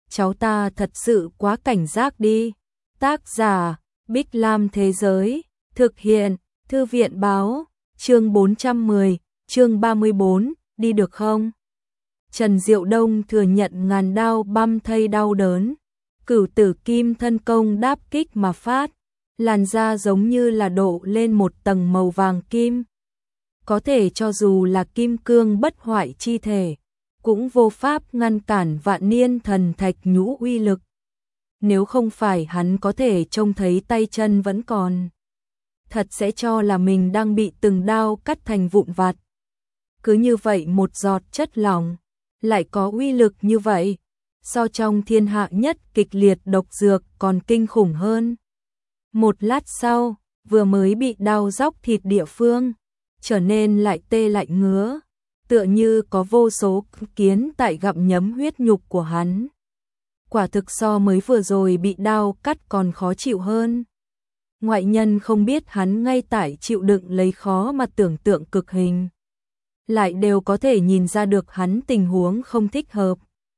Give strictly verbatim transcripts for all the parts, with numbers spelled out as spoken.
cháu ta thật sự quá cảnh giác đi. Tác giả, Bích Lam Thế Giới, thực hiện, Thư viện Báo, chương bốn trăm mười, chương ba mươi bốn, đi được không? Trần Diệu Đông thừa nhận ngàn đao băm thây đau đớn, cửu tử kim thân công đáp kích mà phát, làn da giống như là độ lên một tầng màu vàng kim. Có thể cho dù là kim cương bất hoại chi thể, cũng vô pháp ngăn cản vạn niên thần thạch nhũ uy lực. Nếu không phải hắn có thể trông thấy tay chân vẫn còn, thật sẽ cho là mình đang bị từng đao cắt thành vụn vặt. Cứ như vậy một giọt chất lỏng, lại có uy lực như vậy, so trong thiên hạ nhất kịch liệt độc dược còn kinh khủng hơn. Một lát sau, vừa mới bị đau róc thịt địa phương, trở nên lại tê lại ngứa, tựa như có vô số kiến tại gặm nhấm huyết nhục của hắn. Quả thực so mới vừa rồi bị đau cắt còn khó chịu hơn. Ngoại nhân không biết hắn ngay tại chịu đựng lấy khó mà tưởng tượng cực hình, lại đều có thể nhìn ra được hắn tình huống không thích hợp.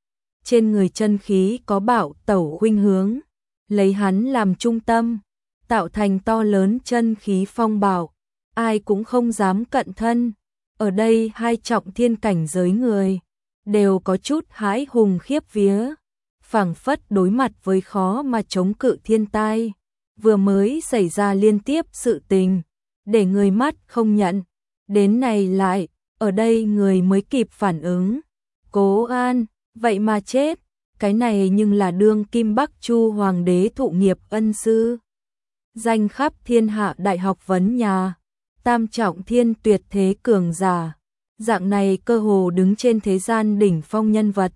Trên người chân khí có bạo tẩu khuynh hướng, lấy hắn làm trung tâm, tạo thành to lớn chân khí phong bạo, ai cũng không dám cận thân. Ở đây hai trọng thiên cảnh giới người đều có chút hãi hùng khiếp vía, phảng phất đối mặt với khó mà chống cự thiên tai, vừa mới xảy ra liên tiếp sự tình, để người mắt không nhận, đến này lại, ở đây người mới kịp phản ứng. Cố An, vậy mà chết, cái này nhưng là đương kim Bắc Chu hoàng đế thụ nghiệp ân sư, danh khắp thiên hạ đại học vấn nhà, tam trọng thiên tuyệt thế cường giả, dạng này cơ hồ đứng trên thế gian đỉnh phong nhân vật.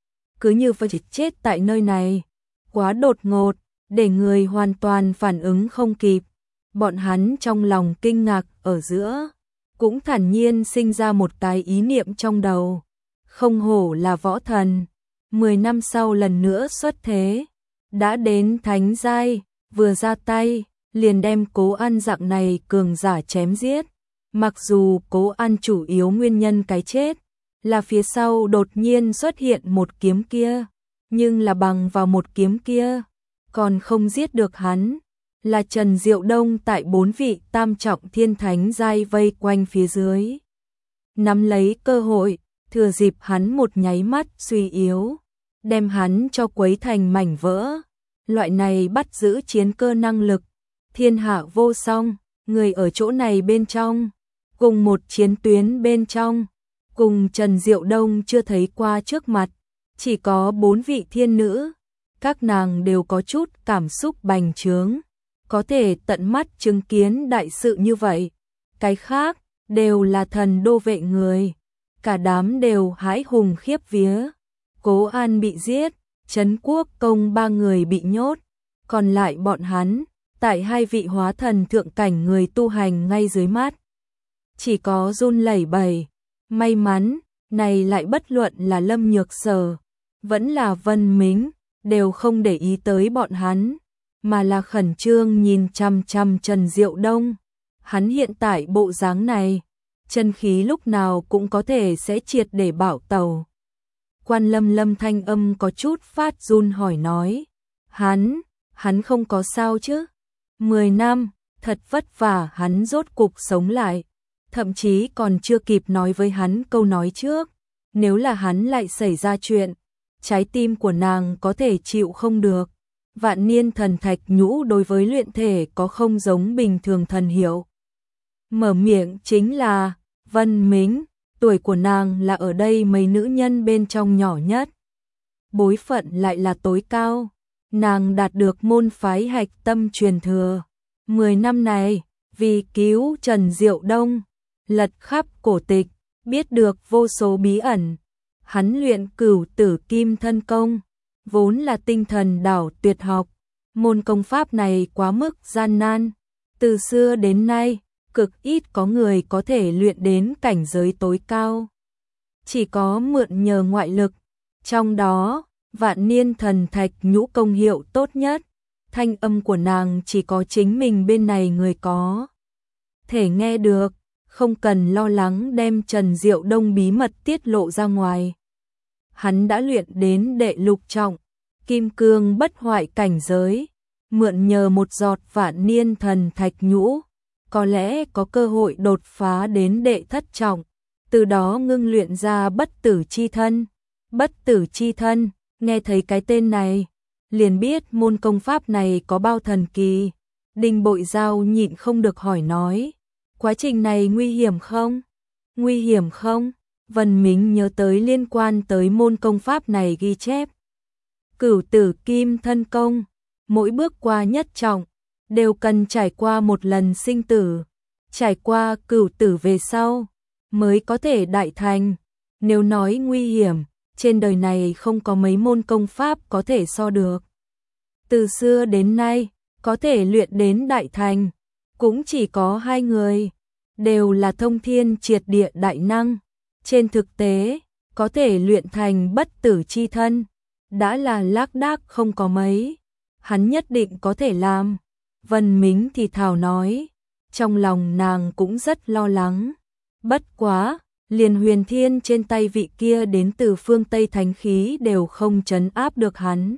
Cứ như vậy chết tại nơi này, quá đột ngột, để người hoàn toàn phản ứng không kịp. Bọn hắn trong lòng kinh ngạc ở giữa, cũng thản nhiên sinh ra một cái ý niệm trong đầu. Không hổ là võ thần, mười năm sau lần nữa xuất thế, đã đến thánh giai, vừa ra tay, liền đem Cố An dạng này cường giả chém giết. Mặc dù Cố An chủ yếu nguyên nhân cái chết là phía sau đột nhiên xuất hiện một kiếm kia, nhưng là bằng vào một kiếm kia, còn không giết được hắn. Là Trần Diệu Đông tại bốn vị tam trọng thiên thánh giai vây quanh phía dưới, nắm lấy cơ hội, thừa dịp hắn một nháy mắt suy yếu, đem hắn cho quấy thành mảnh vỡ. Loại này bắt giữ chiến cơ năng lực, thiên hạ vô song, người ở chỗ này bên trong, cùng một chiến tuyến bên trong, cùng Trần Diệu Đông chưa thấy qua trước mặt, chỉ có bốn vị thiên nữ, các nàng đều có chút cảm xúc bành trướng, có thể tận mắt chứng kiến đại sự như vậy. Cái khác đều là thần đô vệ người, cả đám đều hãi hùng khiếp vía. Cố An bị giết, Trấn Quốc Công ba người bị nhốt, còn lại bọn hắn, tại hai vị hóa thần thượng cảnh người tu hành ngay dưới mắt, chỉ có run lẩy bẩy. May mắn, này lại bất luận là Lâm Nhược Sở, vẫn là Vân Mính, đều không để ý tới bọn hắn, mà là khẩn trương nhìn chằm chằm Trần Diệu Đông. Hắn hiện tại bộ dáng này, chân khí lúc nào cũng có thể sẽ triệt để bạo tẩu. Quan Lâm Lâm thanh âm có chút phát run hỏi nói, hắn, hắn không có sao chứ? Mười năm, thật vất vả hắn rốt cục sống lại, thậm chí còn chưa kịp nói với hắn câu nói trước, nếu là hắn lại xảy ra chuyện, trái tim của nàng có thể chịu không được. Vạn niên thần thạch nhũ đối với luyện thể có không giống bình thường thần hiệu. Mở miệng chính là Vân Mính, tuổi của nàng là ở đây mấy nữ nhân bên trong nhỏ nhất, bối phận lại là tối cao, nàng đạt được môn phái hạch tâm truyền thừa. Mười năm này, vì cứu Trần Diệu Đông, lật khắp cổ tịch, biết được vô số bí ẩn. Hắn luyện cửu tử kim thân công, vốn là tinh thần đảo tuyệt học. Môn công pháp này quá mức gian nan, từ xưa đến nay, cực ít có người có thể luyện đến cảnh giới tối cao. Chỉ có mượn nhờ ngoại lực, trong đó, vạn niên thần thạch nhũ công hiệu tốt nhất. Thanh âm của nàng chỉ có chính mình bên này người có thể nghe được, không cần lo lắng đem Trần Diệu Đông bí mật tiết lộ ra ngoài. Hắn đã luyện đến đệ lục trọng, kim cương bất hoại cảnh giới, mượn nhờ một giọt vạn niên thần thạch nhũ, có lẽ có cơ hội đột phá đến đệ thất trọng, từ đó ngưng luyện ra bất tử chi thân. Bất tử chi thân, nghe thấy cái tên này, liền biết môn công pháp này có bao thần kỳ. Đinh Bội Giao nhịn không được hỏi nói, quá trình này nguy hiểm không? Nguy hiểm không? Vân Mính nhớ tới liên quan tới môn công pháp này ghi chép. Cửu tử kim thân công, mỗi bước qua nhất trọng, đều cần trải qua một lần sinh tử, trải qua cửu tử về sau, mới có thể đại thành. Nếu nói nguy hiểm, trên đời này không có mấy môn công pháp có thể so được. Từ xưa đến nay, có thể luyện đến đại thành, cũng chỉ có hai người, đều là thông thiên triệt địa đại năng. Trên thực tế, có thể luyện thành bất tử chi thân, đã là lác đác không có mấy. Hắn nhất định có thể làm. Vân Mính thì thào nói, trong lòng nàng cũng rất lo lắng. Bất quá, liền huyền thiên trên tay vị kia đến từ phương Tây thánh khí đều không trấn áp được hắn.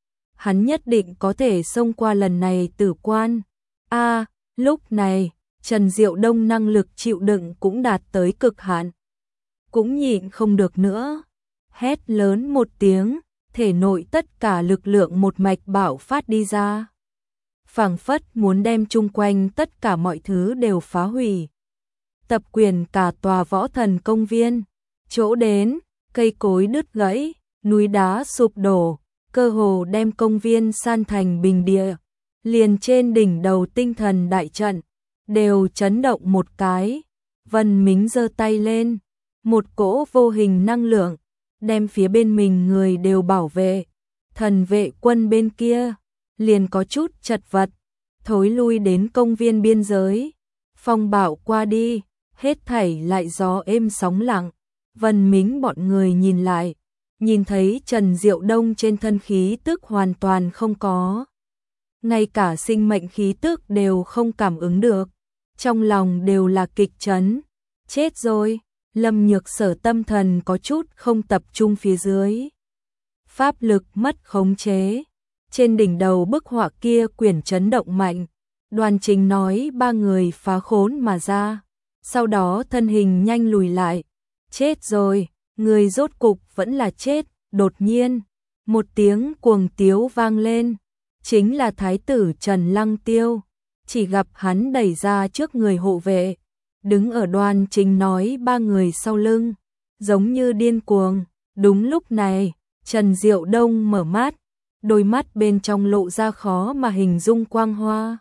Hắn nhất định có thể xông qua lần này tử quan. A, lúc này, Trần Diệu Đông năng lực chịu đựng cũng đạt tới cực hạn. Cũng nhịn không được nữa. Hét lớn một tiếng, thể nội tất cả lực lượng một mạch bạo phát đi ra. Phảng phất muốn đem chung quanh tất cả mọi thứ đều phá hủy. Tập quyền cả tòa võ thần công viên. Chỗ đến, cây cối đứt gãy, núi đá sụp đổ, cơ hồ đem công viên san thành bình địa. Liền trên đỉnh đầu tinh thần đại trận, đều chấn động một cái. Vân Mính giơ tay lên, một cỗ vô hình năng lượng, đem phía bên mình người đều bảo vệ. Thần vệ quân bên kia, liền có chút chật vật, thối lui đến công viên biên giới. Phong bạo qua đi, hết thảy lại gió êm sóng lặng. Vân Mính bọn người nhìn lại, nhìn thấy Trần Diệu Đông trên thân khí tức hoàn toàn không có. Ngay cả sinh mệnh khí tức đều không cảm ứng được. Trong lòng đều là kịch chấn. Chết rồi, Lâm Nhược Sở tâm thần có chút không tập trung phía dưới. Pháp lực mất khống chế. Trên đỉnh đầu bức họa kia quyển chấn động mạnh. Đoàn Trình nói ba người phá khốn mà ra. Sau đó thân hình nhanh lùi lại. Chết rồi, người rốt cục vẫn là chết. Đột nhiên, một tiếng cuồng tiếu vang lên. Chính là Thái tử Trần Lăng Tiêu. Chỉ gặp hắn đẩy ra trước người hộ vệ, đứng ở Đoàn Trình nói ba người sau lưng, giống như điên cuồng. Đúng lúc này, Trần Diệu Đông mở mắt, đôi mắt bên trong lộ ra khó mà hình dung quang hoa.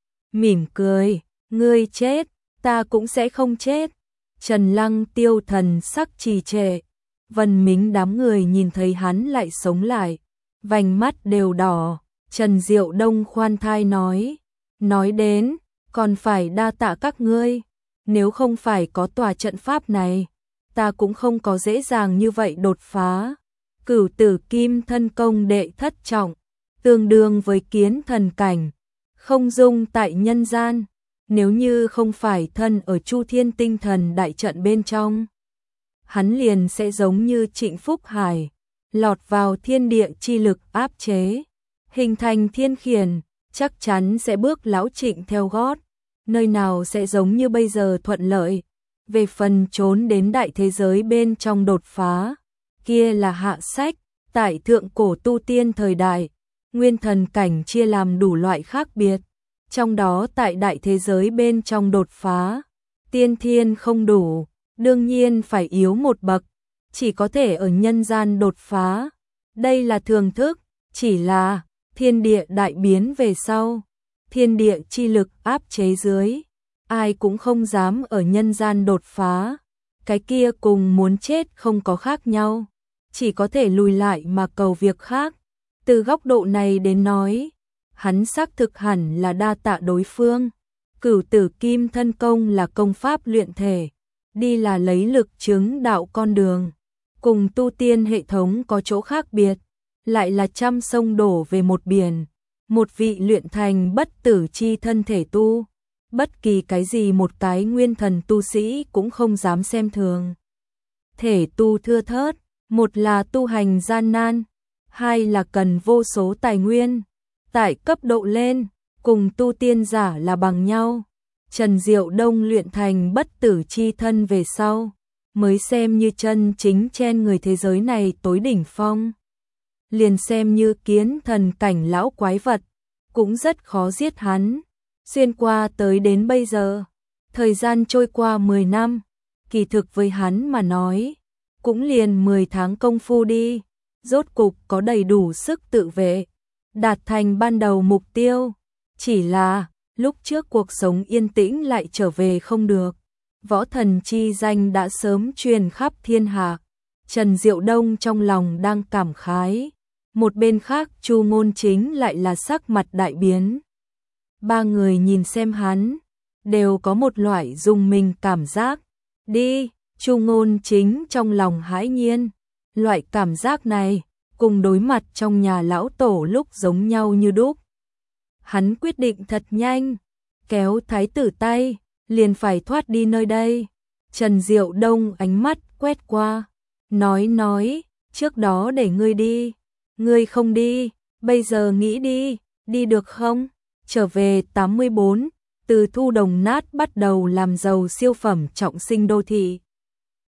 Mỉm cười, ngươi chết, ta cũng sẽ không chết. Trần Lăng Tiêu thần sắc trì trệ. Vân Mính đám người nhìn thấy hắn lại sống lại, vành mắt đều đỏ. Trần Diệu Đông khoan thai nói, nói đến, còn phải đa tạ các ngươi, nếu không phải có tòa trận pháp này, ta cũng không có dễ dàng như vậy đột phá. Cửu tử kim thân công đệ thất trọng, tương đương với kiến thần cảnh, không dung tại nhân gian, nếu như không phải thân ở Chu Thiên tinh thần đại trận bên trong, hắn liền sẽ giống như Trịnh Phúc Hải, lọt vào thiên địa chi lực áp chế, hình thành thiên khiển, chắc chắn sẽ bước lão Trịnh theo gót, nơi nào sẽ giống như bây giờ thuận lợi. Về phần trốn đến đại thế giới bên trong đột phá, kia là hạ sách. Tại thượng cổ tu tiên thời đại, nguyên thần cảnh chia làm đủ loại khác biệt, trong đó tại đại thế giới bên trong đột phá, tiên thiên không đủ, đương nhiên phải yếu một bậc, chỉ có thể ở nhân gian đột phá. Đây là thường thức, chỉ là thiên địa đại biến về sau, thiên địa chi lực áp chế dưới, ai cũng không dám ở nhân gian đột phá, cái kia cùng muốn chết không có khác nhau, chỉ có thể lùi lại mà cầu việc khác. Từ góc độ này đến nói, hắn xác thực hẳn là đa tạ đối phương. Cửu tử kim thân công là công pháp luyện thể, đi là lấy lực chứng đạo con đường, cùng tu tiên hệ thống có chỗ khác biệt, lại là trăm sông đổ về một biển, một vị luyện thành bất tử chi thân thể tu, bất kỳ cái gì một cái nguyên thần tu sĩ cũng không dám xem thường. Thể tu thưa thớt, một là tu hành gian nan, hai là cần vô số tài nguyên. Tại cấp độ lên, cùng tu tiên giả là bằng nhau. Trần Diệu Đông luyện thành bất tử chi thân về sau, mới xem như chân chính trên người thế giới này tối đỉnh phong. Liền xem như kiến thần cảnh lão quái vật, cũng rất khó giết hắn. Xuyên qua tới đến bây giờ, thời gian trôi qua mười năm, kỳ thực với hắn mà nói, cũng liền mười tháng công phu đi, rốt cục có đầy đủ sức tự vệ, đạt thành ban đầu mục tiêu. Chỉ là, lúc trước cuộc sống yên tĩnh lại trở về không được, võ thần chi danh đã sớm truyền khắp thiên hạ. Trần Diệu Đông trong lòng đang cảm khái, một bên khác Chu Ngôn Chính lại là sắc mặt đại biến. Ba người nhìn xem hắn, đều có một loại rùng mình cảm giác. Đi, Chu Ngôn Chính trong lòng hãi nhiên, loại cảm giác này, cùng đối mặt trong nhà lão tổ lúc giống nhau như đúc. Hắn quyết định thật nhanh, kéo thái tử tay, liền phải thoát đi nơi đây. Trần Diệu Đông ánh mắt quét qua, nói nói, trước đó để ngươi đi, ngươi không đi, bây giờ nghĩ đi, đi được không? Trở về tám mươi bốn, từ thu đồng nát bắt đầu làm giàu siêu phẩm trọng sinh đô thị.